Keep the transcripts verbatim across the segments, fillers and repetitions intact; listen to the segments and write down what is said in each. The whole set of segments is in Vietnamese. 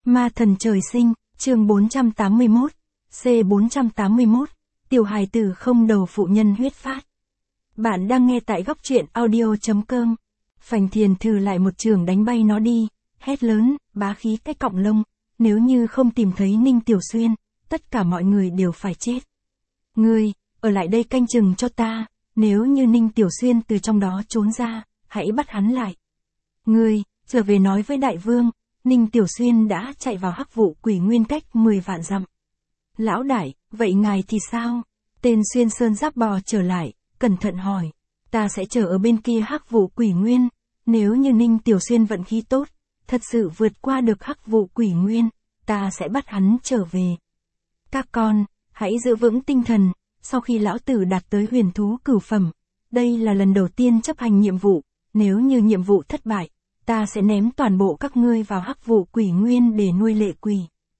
Ma thần trời sinh, chương bốn trăm tám mươi mốt, C bốn trăm tám mươi mốt, tiểu hài tử không đầu phụ nhân huyết phát. Bạn đang nghe tại góc truyện audio.com. Phành Thiền Thừ lại một trường đánh bay nó đi, hét lớn, bá khí cái cọng lông, nếu như không tìm thấy Ninh Tiểu Xuyên, tất cả mọi người đều phải chết. Ngươi, ở lại đây canh chừng cho ta, nếu như Ninh Tiểu Xuyên từ trong đó trốn ra, hãy bắt hắn lại. Ngươi, trở về nói với đại vương, Ninh Tiểu Xuyên đã chạy vào hắc vụ quỷ nguyên cách mười vạn dặm. Lão đại, vậy ngài thì sao? Tên Xuyên Sơn Giáp bò trở lại, cẩn thận hỏi. Ta sẽ chờ ở bên kia hắc vụ quỷ nguyên, nếu như Ninh Tiểu Xuyên vận khí tốt, thật sự vượt qua được hắc vụ quỷ nguyên, ta sẽ bắt hắn trở về. Các con, hãy giữ vững tinh thần, sau khi lão tử đạt tới huyền thú cửu phẩm, đây là lần đầu tiên chấp hành nhiệm vụ, nếu như nhiệm vụ thất bại, ta sẽ ném toàn bộ các ngươi vào hắc vụ quỷ nguyên để nuôi lệ quỷ.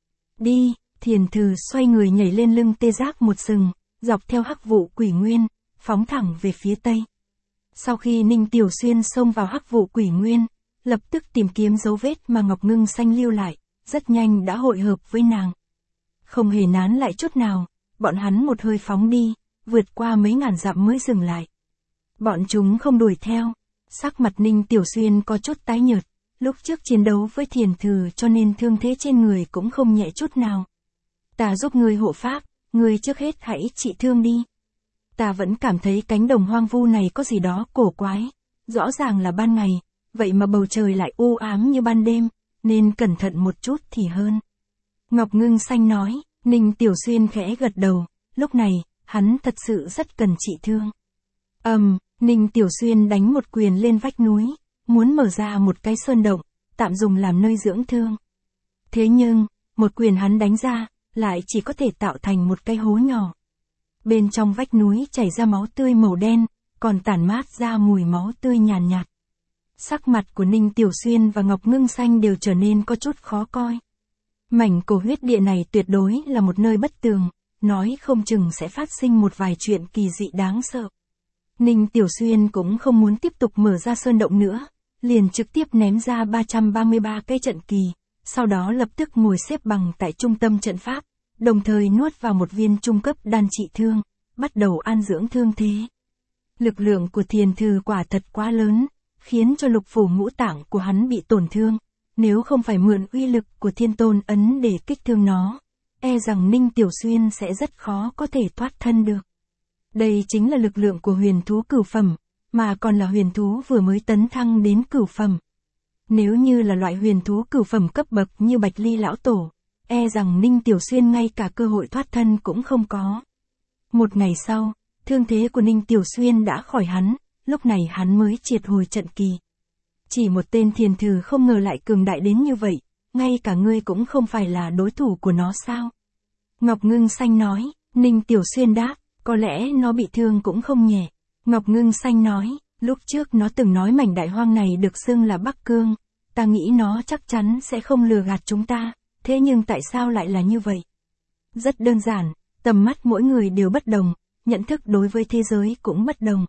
Đi, Thiền Thừ xoay người nhảy lên lưng tê giác một sừng, dọc theo hắc vụ quỷ nguyên, phóng thẳng về phía tây. Sau khi Ninh Tiểu Xuyên xông vào hắc vụ quỷ nguyên, lập tức tìm kiếm dấu vết mà Ngọc Ngưng Xanh lưu lại, rất nhanh đã hội hợp với nàng. Không hề nán lại chút nào, bọn hắn một hơi phóng đi, vượt qua mấy ngàn dặm mới dừng lại. Bọn chúng không đuổi theo, sắc mặt Ninh Tiểu Xuyên có chút tái nhợt, lúc trước chiến đấu với Thiền Thừ cho nên thương thế trên người cũng không nhẹ chút nào. Ta giúp ngươi hộ pháp, ngươi trước hết hãy trị thương đi. Ta vẫn cảm thấy cánh đồng hoang vu này có gì đó cổ quái, rõ ràng là ban ngày, vậy mà bầu trời lại u ám như ban đêm, nên cẩn thận một chút thì hơn. Ngọc Ngưng Xanh nói, Ninh Tiểu Xuyên khẽ gật đầu, lúc này, hắn thật sự rất cần trị thương. Ầm, um, Ninh Tiểu Xuyên đánh một quyền lên vách núi, muốn mở ra một cái sơn động, tạm dùng làm nơi dưỡng thương. Thế nhưng, một quyền hắn đánh ra, lại chỉ có thể tạo thành một cái hố nhỏ. Bên trong vách núi chảy ra máu tươi màu đen, còn tản mát ra mùi máu tươi nhàn nhạt, nhạt. Sắc mặt của Ninh Tiểu Xuyên và Ngọc Ngưng Xanh đều trở nên có chút khó coi. Mảnh cổ huyết địa này tuyệt đối là một nơi bất tường, nói không chừng sẽ phát sinh một vài chuyện kỳ dị đáng sợ. Ninh Tiểu Xuyên cũng không muốn tiếp tục mở ra sơn động nữa, liền trực tiếp ném ra ba trăm ba mươi ba cây trận kỳ, sau đó lập tức ngồi xếp bằng tại trung tâm trận pháp, đồng thời nuốt vào một viên trung cấp đan trị thương, bắt đầu an dưỡng thương thế. Lực lượng của Thiền Thừ quả thật quá lớn, khiến cho lục phủ ngũ tạng của hắn bị tổn thương, nếu không phải mượn uy lực của Thiên Tôn ấn để kích thương nó, e rằng Ninh Tiểu Xuyên sẽ rất khó có thể thoát thân được. Đây chính là lực lượng của huyền thú cửu phẩm, mà còn là huyền thú vừa mới tấn thăng đến cửu phẩm. Nếu như là loại huyền thú cửu phẩm cấp bậc như Bạch Ly lão tổ, e rằng Ninh Tiểu Xuyên ngay cả cơ hội thoát thân cũng không có. Một ngày sau, thương thế của Ninh Tiểu Xuyên đã khỏi hắn, lúc này hắn mới triệt hồi trận kỳ. Chỉ một tên Thiền Thừ không ngờ lại cường đại đến như vậy, ngay cả ngươi cũng không phải là đối thủ của nó sao? Ngọc Ngưng Xanh nói, Ninh Tiểu Xuyên đáp, có lẽ nó bị thương cũng không nhẹ. Ngọc Ngưng Xanh nói, lúc trước nó từng nói mảnh đại hoang này được xưng là Bắc Cương, ta nghĩ nó chắc chắn sẽ không lừa gạt chúng ta, thế nhưng tại sao lại là như vậy? Rất đơn giản, tầm mắt mỗi người đều bất đồng, nhận thức đối với thế giới cũng bất đồng.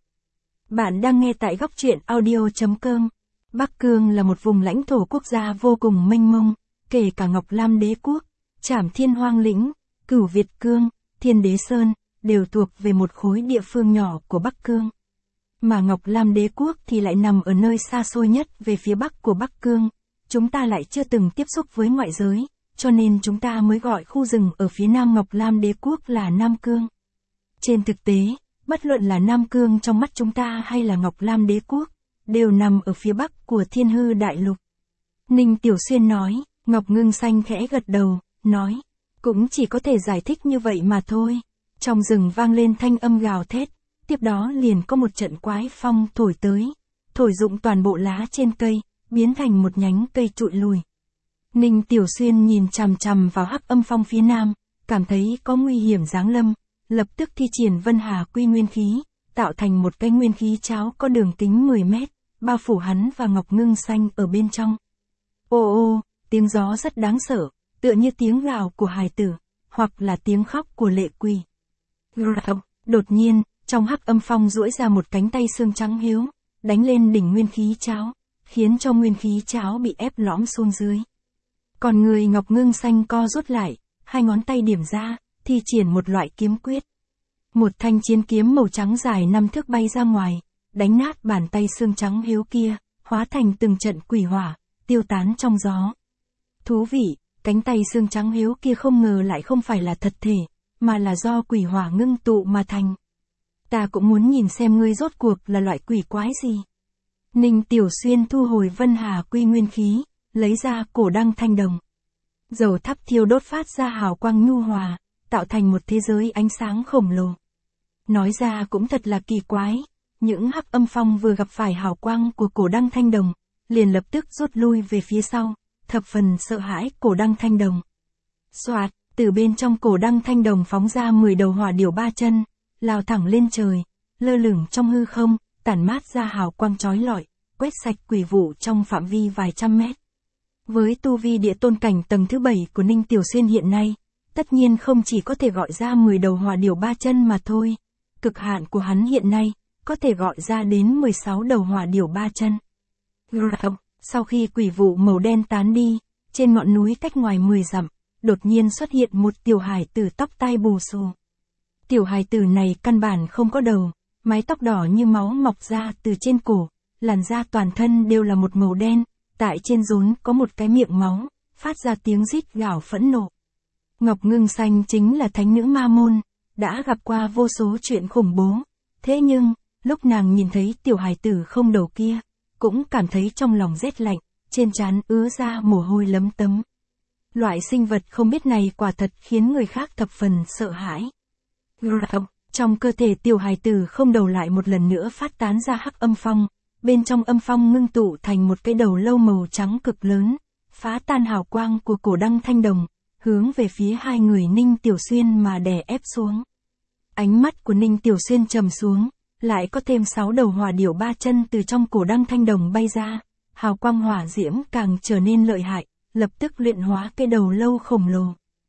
Bạn đang nghe tại góc truyện audio.com. Bắc Cương là một vùng lãnh thổ quốc gia vô cùng mênh mông, kể cả Ngọc Lam Đế Quốc, Trảm Thiên Hoang Lĩnh, Cửu Việt Cương, Thiên Đế Sơn, đều thuộc về một khối địa phương nhỏ của Bắc Cương. Mà Ngọc Lam Đế Quốc thì lại nằm ở nơi xa xôi nhất về phía bắc của Bắc Cương, chúng ta lại chưa từng tiếp xúc với ngoại giới, cho nên chúng ta mới gọi khu rừng ở phía nam Ngọc Lam Đế Quốc là Nam Cương. Trên thực tế, bất luận là Nam Cương trong mắt chúng ta hay là Ngọc Lam Đế Quốc, đều nằm ở phía bắc của Thiên Hư Đại Lục. Ninh Tiểu Xuyên nói, Ngọc Ngưng Xanh khẽ gật đầu, nói, cũng chỉ có thể giải thích như vậy mà thôi. Trong rừng vang lên thanh âm gào thét, tiếp đó liền có một trận quái phong thổi tới, thổi rụng toàn bộ lá trên cây, biến thành một nhánh cây trụi lùi. Ninh Tiểu Xuyên nhìn chằm chằm vào hắc âm phong phía nam, cảm thấy có nguy hiểm giáng lâm, lập tức thi triển Vân Hà Quy Nguyên Khí, tạo thành một cái nguyên khí cháo có đường kính mười mét, bao phủ hắn và Ngọc Ngưng Xanh ở bên trong. Ô ô, tiếng gió rất đáng sợ, tựa như tiếng gào của hài tử, hoặc là tiếng khóc của lệ quỷ. Đột nhiên, trong hắc âm phong duỗi ra một cánh tay xương trắng hiếu, đánh lên đỉnh nguyên khí cháo, khiến cho nguyên khí cháo bị ép lõm xuống dưới. Còn người Ngọc Ngưng Xanh co rút lại, hai ngón tay điểm ra, thi triển một loại kiếm quyết. Một thanh chiến kiếm màu trắng dài năm thước bay ra ngoài, đánh nát bàn tay xương trắng hiếu kia, hóa thành từng trận quỷ hỏa, tiêu tán trong gió. Thú vị, cánh tay xương trắng hiếu kia không ngờ lại không phải là thật thể, mà là do quỷ hỏa ngưng tụ mà thành. Ta cũng muốn nhìn xem ngươi rốt cuộc là loại quỷ quái gì. Ninh Tiểu Xuyên thu hồi Vân Hà Quy nguyên khí, lấy ra cổ đăng thanh đồng. Dầu thắp thiêu đốt phát ra hào quang nhu hòa, tạo thành một thế giới ánh sáng khổng lồ. Nói ra cũng thật là kỳ quái, những hắc âm phong vừa gặp phải hào quang của cổ đăng thanh đồng, liền lập tức rút lui về phía sau, thập phần sợ hãi cổ đăng thanh đồng. Soạt, từ bên trong cổ đăng thanh đồng phóng ra mười đầu hỏa điểu ba chân, lao thẳng lên trời, lơ lửng trong hư không, tản mát ra hào quang chói lọi, quét sạch quỷ vụ trong phạm vi vài trăm mét. Với tu vi địa tôn cảnh tầng thứ bảy của Ninh Tiểu Xuyên hiện nay, tất nhiên không chỉ có thể gọi ra mười đầu hỏa điểu ba chân mà thôi. Cực hạn của hắn hiện nay, có thể gọi ra đến mười sáu đầu hỏa điểu ba chân. Sau khi quỷ vụ màu đen tán đi, trên ngọn núi cách ngoài mười dặm, đột nhiên xuất hiện một tiểu hài tử tóc tai bù xù. Tiểu hài tử này căn bản không có đầu, mái tóc đỏ như máu mọc ra từ trên cổ, làn da toàn thân đều là một màu đen, tại trên rốn có một cái miệng máu, phát ra tiếng rít gào phẫn nộ. Ngọc Ngưng Xanh chính là thánh nữ ma môn, đã gặp qua vô số chuyện khủng bố, thế nhưng, lúc nàng nhìn thấy tiểu hài tử không đầu kia, cũng cảm thấy trong lòng rét lạnh, trên trán ứa ra mồ hôi lấm tấm. Loại sinh vật không biết này quả thật khiến người khác thập phần sợ hãi. Trong cơ thể tiểu hài tử không đầu lại một lần nữa phát tán ra hắc âm phong, bên trong âm phong ngưng tụ thành một cái đầu lâu màu trắng cực lớn, phá tan hào quang của cổ đăng thanh đồng, hướng về phía hai người Ninh Tiểu Xuyên mà đè ép xuống. Ánh mắt của Ninh Tiểu Xuyên trầm xuống, lại có thêm sáu đầu hỏa điểu ba chân từ trong cổ đăng thanh đồng bay ra, hào quang hỏa diễm càng trở nên lợi hại, lập tức luyện hóa cái đầu lâu khổng lồ.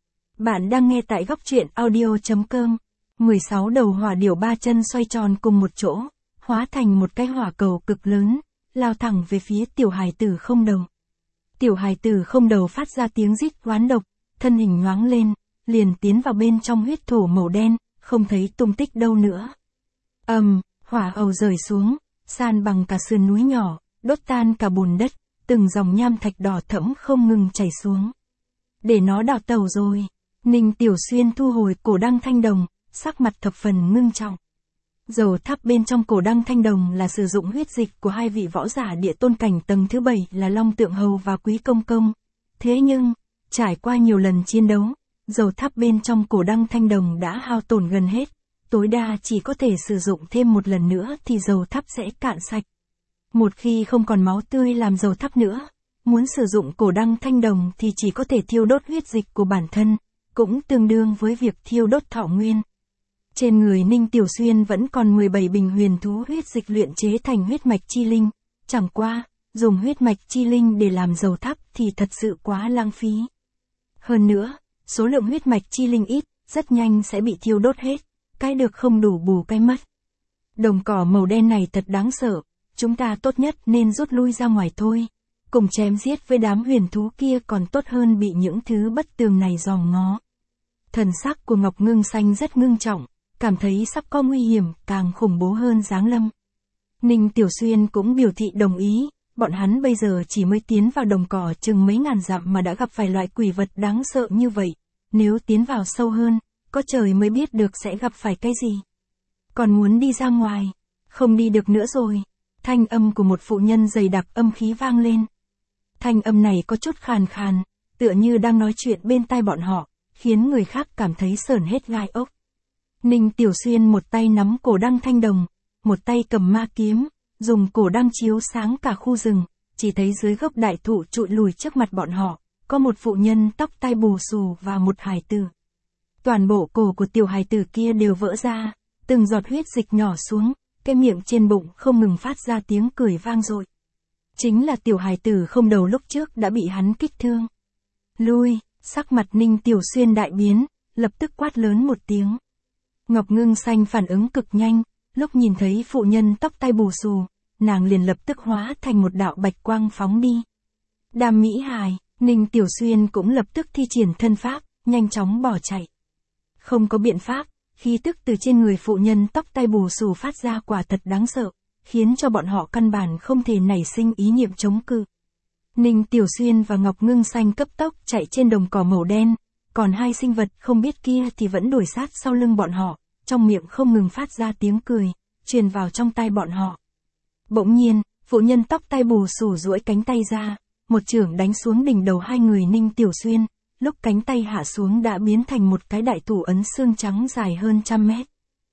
Bạn đang nghe tại góc truyện audio chấm com. mười sáu đầu hỏa điểu ba chân xoay tròn cùng một chỗ, hóa thành một cái hỏa cầu cực lớn, lao thẳng về phía tiểu hài tử không đầu. Tiểu hài tử không đầu phát ra tiếng rít oán độc, thân hình nhoáng lên, liền tiến vào bên trong huyết thổ màu đen, không thấy tung tích đâu nữa. Ầm, um, hỏa ầu rời xuống, san bằng cả sườn núi nhỏ, đốt tan cả bùn đất, từng dòng nham thạch đỏ thẫm không ngừng chảy xuống. Để nó đào tẩu rồi. Ninh Tiểu Xuyên thu hồi cổ đăng thanh đồng, sắc mặt thập phần ngưng trọng. Dầu thắp bên trong cổ đăng thanh đồng là sử dụng huyết dịch của hai vị võ giả địa tôn cảnh tầng thứ bảy là Long Tượng Hầu và Quý Công Công. Thế nhưng, trải qua nhiều lần chiến đấu, dầu thắp bên trong cổ đăng thanh đồng đã hao tổn gần hết, tối đa chỉ có thể sử dụng thêm một lần nữa thì dầu thắp sẽ cạn sạch. Một khi không còn máu tươi làm dầu thắp nữa, muốn sử dụng cổ đăng thanh đồng thì chỉ có thể thiêu đốt huyết dịch của bản thân, cũng tương đương với việc thiêu đốt thọ nguyên. Trên người Ninh Tiểu Xuyên vẫn còn mười bảy bình huyền thú huyết dịch luyện chế thành huyết mạch chi linh, chẳng qua, dùng huyết mạch chi linh để làm dầu thắp thì thật sự quá lãng phí. Hơn nữa, số lượng huyết mạch chi linh ít, rất nhanh sẽ bị thiêu đốt hết, cái được không đủ bù cái mất. Đồng cỏ màu đen này thật đáng sợ, chúng ta tốt nhất nên rút lui ra ngoài thôi, cùng chém giết với đám huyền thú kia còn tốt hơn bị những thứ bất tường này dòm ngó. Thần sắc của Ngọc Ngưng Xanh rất ngưng trọng, cảm thấy sắp có nguy hiểm càng khủng bố hơn giáng lâm. Ninh Tiểu Xuyên cũng biểu thị đồng ý, bọn hắn bây giờ chỉ mới tiến vào đồng cỏ chừng mấy ngàn dặm mà đã gặp phải loại quỷ vật đáng sợ như vậy, nếu tiến vào sâu hơn, có trời mới biết được sẽ gặp phải cái gì. Còn muốn đi ra ngoài, không đi được nữa rồi. Thanh âm của một phụ nhân dày đặc âm khí vang lên. Thanh âm này có chút khàn khàn, tựa như đang nói chuyện bên tai bọn họ, khiến người khác cảm thấy sởn hết gai ốc. Ninh Tiểu Xuyên một tay nắm cổ đăng thanh đồng, một tay cầm ma kiếm, dùng cổ đăng chiếu sáng cả khu rừng, chỉ thấy dưới gốc đại thụ trụi lùi trước mặt bọn họ, có một phụ nhân tóc tai bù xù và một hài tử. Toàn bộ cổ của tiểu hài tử kia đều vỡ ra, từng giọt huyết dịch nhỏ xuống, cái miệng trên bụng không ngừng phát ra tiếng cười vang dội. Chính là tiểu hài tử không đầu lúc trước đã bị hắn kích thương. Lui, sắc mặt Ninh Tiểu Xuyên đại biến, lập tức quát lớn một tiếng. Ngọc Ngưng Xanh phản ứng cực nhanh, lúc nhìn thấy phụ nhân tóc tai bù xù, nàng liền lập tức hóa thành một đạo bạch quang phóng đi. Đàm Mỹ Hài, Ninh Tiểu Xuyên cũng lập tức thi triển thân pháp, nhanh chóng bỏ chạy. Không có biện pháp, khí tức từ trên người phụ nhân tóc tai bù xù phát ra quả thật đáng sợ, khiến cho bọn họ căn bản không thể nảy sinh ý niệm chống cự. Ninh Tiểu Xuyên và Ngọc Ngưng Xanh cấp tốc chạy trên đồng cỏ màu đen, còn hai sinh vật không biết kia thì vẫn đuổi sát sau lưng bọn họ, trong miệng không ngừng phát ra tiếng cười, truyền vào trong tai bọn họ. Bỗng nhiên, phụ nhân tóc tai bù xù duỗi cánh tay ra, một chưởng đánh xuống đỉnh đầu hai người Ninh Tiểu Xuyên, lúc cánh tay hạ xuống đã biến thành một cái đại thủ ấn xương trắng dài hơn trăm mét.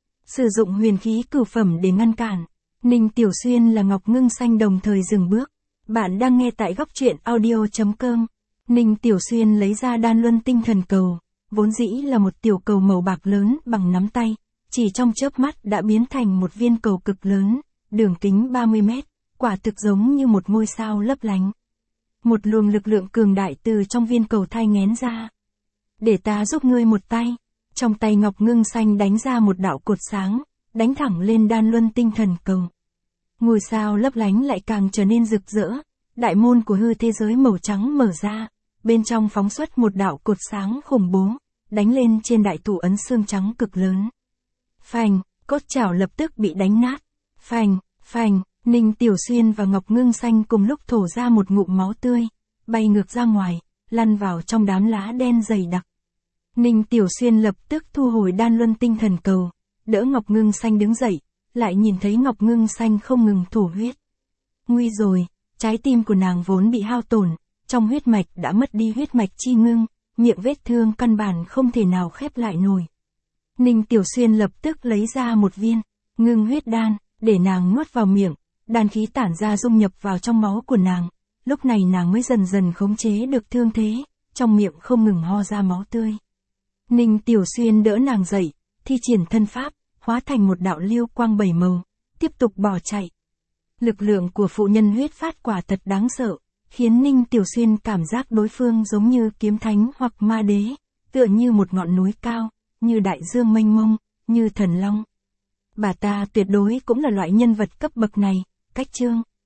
Sử dụng huyền khí cửu phẩm để ngăn cản, Ninh Tiểu Xuyên và Ngọc Ngưng Xanh đồng thời dừng bước. Bạn đang nghe tại góc truyện audio.com. Ninh Tiểu Xuyên lấy ra đan luân tinh thần cầu, vốn dĩ là một tiểu cầu màu bạc lớn bằng nắm tay, chỉ trong chớp mắt đã biến thành một viên cầu cực lớn, đường kính ba mươi mét, quả thực giống như một ngôi sao lấp lánh. Một luồng lực lượng cường đại từ trong viên cầu thai nghén ra. Để ta giúp ngươi một tay. Trong tay Ngọc Ngưng Xanh đánh ra một đạo cột sáng, đánh thẳng lên đan luân tinh thần cầu. Ngôi sao lấp lánh lại càng trở nên rực rỡ, đại môn của hư thế giới màu trắng mở ra, bên trong phóng xuất một đạo cột sáng khủng bố, đánh lên trên đại thủ ấn xương trắng cực lớn. Phành, cốt chảo lập tức bị đánh nát. Phành, phành, Ninh Tiểu Xuyên và Ngọc Ngưng Xanh cùng lúc thổ ra một ngụm máu tươi, bay ngược ra ngoài, lăn vào trong đám lá đen dày đặc. Ninh Tiểu Xuyên lập tức thu hồi đan luân tinh thần cầu, đỡ Ngọc Ngưng Xanh đứng dậy, lại nhìn thấy Ngọc Ngưng Xanh không ngừng thổ huyết. Nguy rồi, trái tim của nàng vốn bị hao tổn, trong huyết mạch đã mất đi huyết mạch chi ngưng, miệng vết thương căn bản không thể nào khép lại nổi. Ninh Tiểu Xuyên lập tức lấy ra một viên ngưng huyết đan, để nàng nuốt vào miệng, đan khí tản ra dung nhập vào trong máu của nàng, lúc này nàng mới dần dần khống chế được thương thế, trong miệng không ngừng ho ra máu tươi. Ninh Tiểu Xuyên đỡ nàng dậy, thi triển thân pháp, hóa thành một đạo lưu quang bảy màu, tiếp tục bỏ chạy. Lực lượng của phụ nhân huyết phát quả thật đáng sợ, khiến Ninh Tiểu Xuyên cảm giác đối phương giống như kiếm thánh hoặc ma đế, tựa như một ngọn núi cao, như đại dương mênh mông, như thần long. Bà ta tuyệt đối cũng là loại nhân vật cấp bậc này. Cách chương